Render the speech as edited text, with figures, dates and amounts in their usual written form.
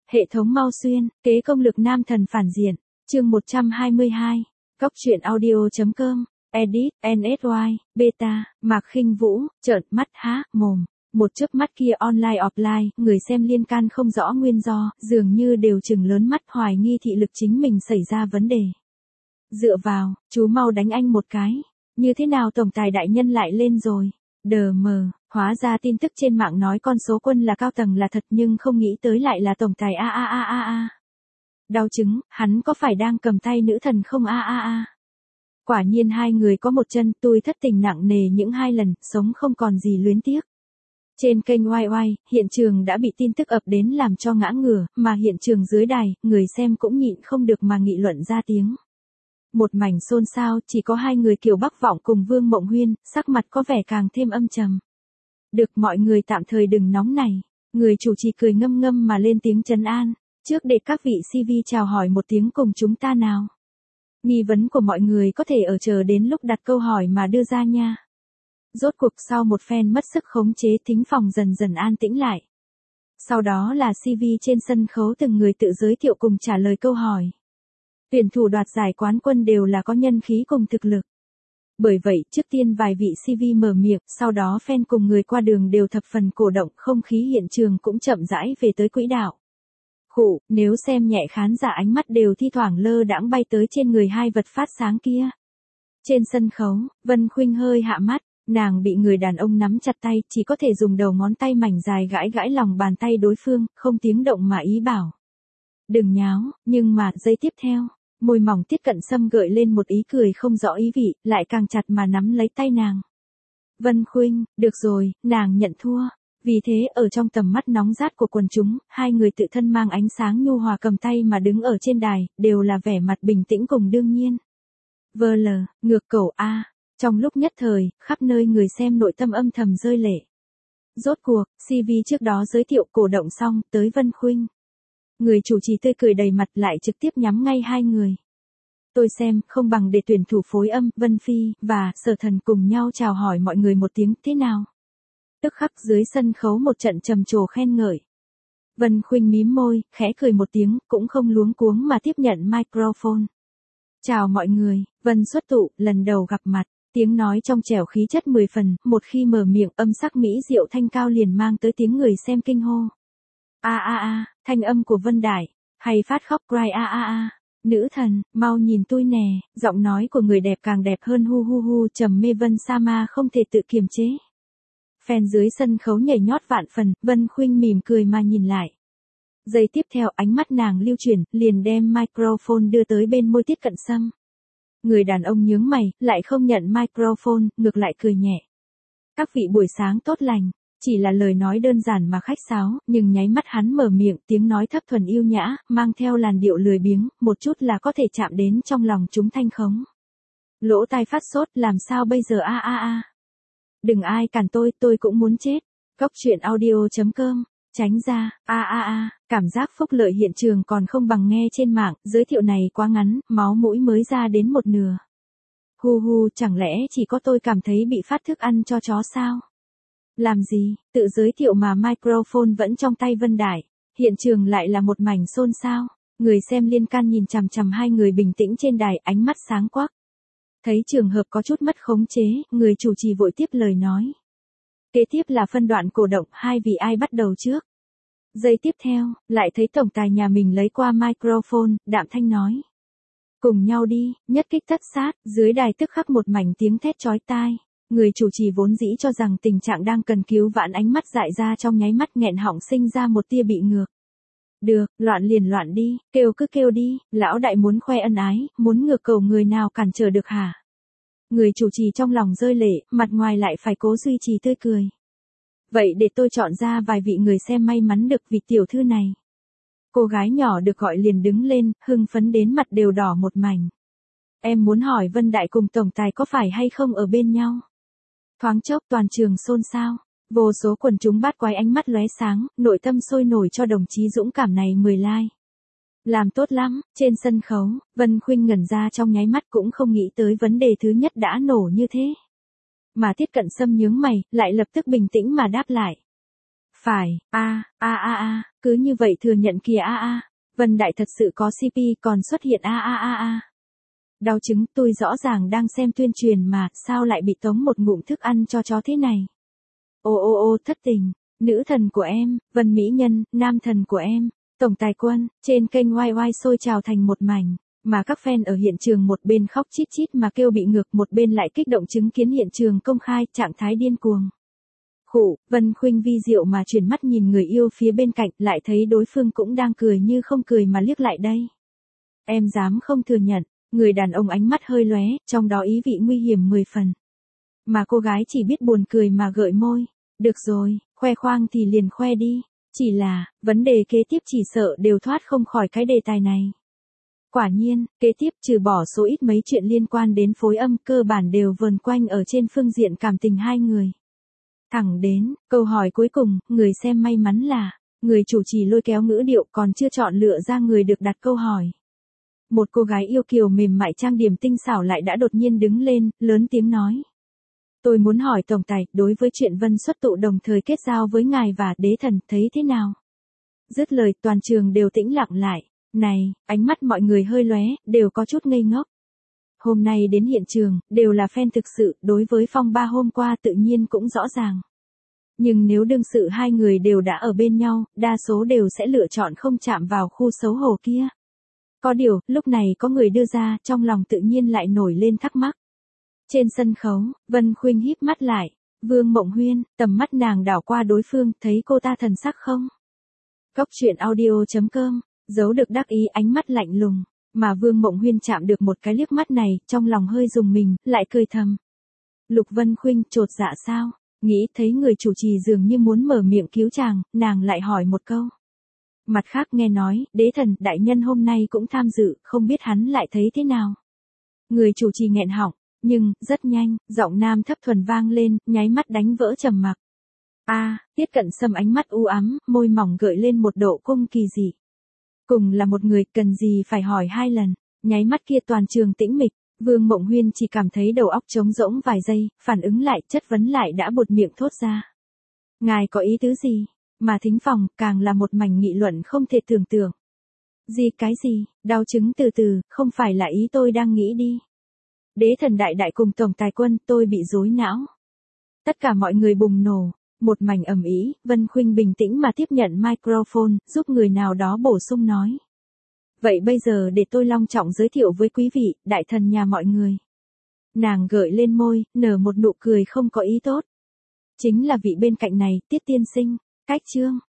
Hệ thống Mao Xuyên, kế công lực nam thần phản diện. Chương 122. Góc truyện audio.com. Edit, NSY, Beta, Mạc Khinh Vũ, trợn mắt há mồm. Một chớp mắt kia online offline, người xem liên can không rõ nguyên do, dường như đều trừng lớn mắt hoài nghi thị lực chính mình xảy ra vấn đề. Dựa vào, chú mau đánh anh một cái. Như thế nào tổng tài đại nhân lại lên rồi? Đờ mờ, hóa ra tin tức trên mạng nói con số quân là cao tầng là thật nhưng không nghĩ tới lại là tổng tài a. Đau chứng, hắn có phải đang cầm tay nữ thần không a. Quả nhiên hai người có một chân, tôi thất tình nặng nề những 2 lần, sống không còn gì luyến tiếc. Trên kênh YY, hiện trường đã bị tin tức ập đến làm cho ngã ngửa, mà hiện trường dưới đài, người xem cũng nhịn không được mà nghị luận ra tiếng. Một mảnh xôn xao, chỉ có 2 người Kiều Bắc Vọng cùng Vương Mộng Huyên, sắc mặt có vẻ càng thêm âm trầm. Được, mọi người tạm thời đừng nóng này. Người chủ trì cười ngâm ngâm mà lên tiếng trấn an. Trước để các vị CV chào hỏi một tiếng cùng chúng ta nào. Nghi vấn của mọi người có thể ở chờ đến lúc đặt câu hỏi mà đưa ra nha. Rốt cuộc sau một phen mất sức khống chế, thính phòng dần dần an tĩnh lại. Sau đó là CV trên sân khấu từng người tự giới thiệu cùng trả lời câu hỏi. Tuyển thủ đoạt giải quán quân đều là có nhân khí cùng thực lực. Bởi vậy, trước tiên vài vị CV mở miệng, sau đó fan cùng người qua đường đều thập phần cổ động, không khí hiện trường cũng chậm rãi về tới quỹ đạo. Khụ, nếu xem nhẹ khán giả ánh mắt đều thi thoảng lơ đãng bay tới trên người 2 vật phát sáng kia. Trên sân khấu, Vân Khuynh hơi hạ mắt, nàng bị người đàn ông nắm chặt tay, chỉ có thể dùng đầu ngón tay mảnh dài gãi gãi lòng bàn tay đối phương, không tiếng động mà ý bảo. Đừng nháo, nhưng mà, giây tiếp theo. Môi mỏng Tiết Cận Sâm gợi lên một ý cười không rõ ý vị, lại càng chặt mà nắm lấy tay nàng. Vân Khuynh, được rồi, nàng nhận thua. Vì thế ở trong tầm mắt nóng rát của quần chúng, 2 người tự thân mang ánh sáng nhu hòa cầm tay mà đứng ở trên đài, đều là vẻ mặt bình tĩnh cùng đương nhiên. Ngược cẩu a. Trong lúc nhất thời, khắp nơi người xem nội tâm âm thầm rơi lệ. Rốt cuộc, CV trước đó giới thiệu cổ động xong, tới Vân Khuynh. Người chủ trì tươi cười đầy mặt lại trực tiếp nhắm ngay 2 người. Tôi xem, không bằng để tuyển thủ phối âm, Vân Phi, và Sở Thần cùng nhau chào hỏi mọi người một tiếng, thế nào? Tức khắc dưới sân khấu một trận trầm trồ khen ngợi. Vân Khuynh mím môi, khẽ cười một tiếng, cũng không luống cuống mà tiếp nhận microphone. Chào mọi người, Vân xuất tụ, lần đầu gặp mặt, tiếng nói trong trẻo khí chất 10 phần, một khi mở miệng âm sắc mỹ diệu thanh cao liền mang tới tiếng người xem kinh hô. Thanh âm của Vân Đại, hay phát khóc cry nữ thần, mau nhìn tôi nè, giọng nói của người đẹp càng đẹp hơn hu trầm mê Vân Sama không thể tự kiềm chế. Fan dưới sân khấu nhảy nhót vạn phần, Vân Khuynh mỉm cười mà nhìn lại. Giây tiếp theo ánh mắt nàng lưu chuyển, liền đem microphone đưa tới bên môi Tiết Cận Sâm. Người đàn ông nhướng mày, lại không nhận microphone, ngược lại cười nhẹ. Các vị buổi sáng tốt lành. Chỉ là lời nói đơn giản mà khách sáo, nhưng nháy mắt hắn mở miệng, tiếng nói thấp thuần yêu nhã, mang theo làn điệu lười biếng, một chút là có thể chạm đến trong lòng chúng thanh khống. Lỗ tai phát sốt, làm sao bây giờ Đừng ai cản tôi cũng muốn chết. Góc truyện audio.com, tránh ra, cảm giác phúc lợi hiện trường còn không bằng nghe trên mạng, giới thiệu này quá ngắn, máu mũi mới ra đến một nửa. Chẳng lẽ chỉ có tôi cảm thấy bị phát thức ăn cho chó sao? Làm gì, tự giới thiệu mà microphone vẫn trong tay Vân Đại, hiện trường lại là một mảnh xôn xao, người xem liên can nhìn chằm chằm 2 người bình tĩnh trên đài, ánh mắt sáng quắc. Thấy trường hợp có chút mất khống chế, người chủ trì vội tiếp lời nói. Kế tiếp là phân đoạn cổ động, 2 vị ai bắt đầu trước. Giây tiếp theo, lại thấy tổng tài nhà mình lấy qua microphone, đạm thanh nói. Cùng nhau đi, nhất kích tất sát, dưới đài tức khắc một mảnh tiếng thét chói tai. Người chủ trì vốn dĩ cho rằng tình trạng đang cần cứu vãn, ánh mắt dại ra trong nháy mắt nghẹn họng sinh ra một tia bị ngược. Được, loạn liền loạn đi, kêu cứ kêu đi, lão đại muốn khoe ân ái, muốn ngược cầu người nào cản trở được hả? Người chủ trì trong lòng rơi lệ, mặt ngoài lại phải cố duy trì tươi cười. Vậy để tôi chọn ra vài vị người xem may mắn được vị tiểu thư này. Cô gái nhỏ được gọi liền đứng lên, hưng phấn đến mặt đều đỏ một mảnh. Em muốn hỏi Vân Đại cùng tổng tài có phải hay không ở bên nhau? Thoáng chốc toàn trường xôn xao, vô số quần chúng bát quái ánh mắt lóe sáng, nội tâm sôi nổi cho đồng chí dũng cảm này 10 like. Làm tốt lắm, trên sân khấu, Vân Khuynh ngẩn ra trong nháy mắt cũng không nghĩ tới vấn đề thứ nhất đã nổ như thế. Mà Tiết Cận Sâm nhướng mày, lại lập tức bình tĩnh mà đáp lại. Phải, cứ như vậy thừa nhận kìa Vân Đại thật sự có CP còn xuất hiện Đau chứng, tôi rõ ràng đang xem tuyên truyền mà, sao lại bị tống một ngụm thức ăn cho chó thế này. Ô thất tình, nữ thần của em, Vân Mỹ Nhân, nam thần của em, Tổng Tài Quân, trên kênh YY sôi trào thành một mảnh, mà các fan ở hiện trường một bên khóc chít chít mà kêu bị ngược, một bên lại kích động chứng kiến hiện trường công khai, trạng thái điên cuồng. Vân Khuynh vi diệu mà chuyển mắt nhìn người yêu phía bên cạnh, lại thấy đối phương cũng đang cười như không cười mà liếc lại đây. Em dám không thừa nhận, người đàn ông ánh mắt hơi lóe, trong đó ý vị nguy hiểm 10 phần. Mà cô gái chỉ biết buồn cười mà gợi môi. Được rồi, khoe khoang thì liền khoe đi. Chỉ là, vấn đề kế tiếp chỉ sợ đều thoát không khỏi cái đề tài này. Quả nhiên, kế tiếp trừ bỏ số ít mấy chuyện liên quan đến phối âm cơ bản đều vờn quanh ở trên phương diện cảm tình hai người. Thẳng đến, câu hỏi cuối cùng, người xem may mắn là, người chủ trì lôi kéo ngữ điệu còn chưa chọn lựa ra người được đặt câu hỏi. Một cô gái yêu kiều mềm mại trang điểm tinh xảo lại đã đột nhiên đứng lên, lớn tiếng nói. Tôi muốn hỏi Tổng Tài, đối với chuyện Vân xuất tụ đồng thời kết giao với ngài và đế thần, thấy thế nào? Dứt lời, toàn trường đều tĩnh lặng lại. Này, ánh mắt mọi người hơi lóe, đều có chút ngây ngốc. Hôm nay đến hiện trường, đều là fan thực sự, đối với phong ba hôm qua tự nhiên cũng rõ ràng. Nhưng nếu đương sự hai người đều đã ở bên nhau, đa số đều sẽ lựa chọn không chạm vào khu xấu hổ kia. Có điều, lúc này có người đưa ra, trong lòng tự nhiên lại nổi lên thắc mắc. Trên sân khấu, Vân Khuynh híp mắt lại, Vương Mộng Huyên, tầm mắt nàng đảo qua đối phương, thấy cô ta thần sắc không? Cốc truyện audio.com, giấu được đắc ý ánh mắt lạnh lùng, mà Vương Mộng Huyên chạm được một cái liếc mắt này, trong lòng hơi rùng mình, lại cười thầm. Lục Vân Khuynh chột dạ sao? Nghĩ thấy người chủ trì dường như muốn mở miệng cứu chàng, nàng lại hỏi một câu. Mặt khác nghe nói, đế thần đại nhân hôm nay cũng tham dự, không biết hắn lại thấy thế nào. Người chủ trì nghẹn họng, nhưng, rất nhanh, giọng nam thấp thuần vang lên, nháy mắt đánh vỡ trầm mặc. Tiết Cận Sâm ánh mắt u ám, môi mỏng gợi lên một độ cung kỳ dị. Cùng là một người, cần gì phải hỏi hai lần, nháy mắt kia toàn trường tĩnh mịch, Vương Mộng Huyên chỉ cảm thấy đầu óc trống rỗng vài giây, phản ứng lại, chất vấn lại đã buột miệng thốt ra. Ngài có ý tứ gì? Mà thính phòng, càng là một mảnh nghị luận không thể tưởng tượng. Cái gì, đau chứng từ từ, không phải là ý tôi đang nghĩ đi. Đế thần đại đại cùng Tổng Tài Quân, tôi bị rối não. Tất cả mọi người bùng nổ, một mảnh ầm ĩ, Vân Khuynh bình tĩnh mà tiếp nhận microphone, giúp người nào đó bổ sung nói. Vậy bây giờ để tôi long trọng giới thiệu với quý vị, đại thần nhà mọi người. Nàng gợi lên môi, nở một nụ cười không có ý tốt. Chính là vị bên cạnh này, Tiết tiên sinh, cách chương.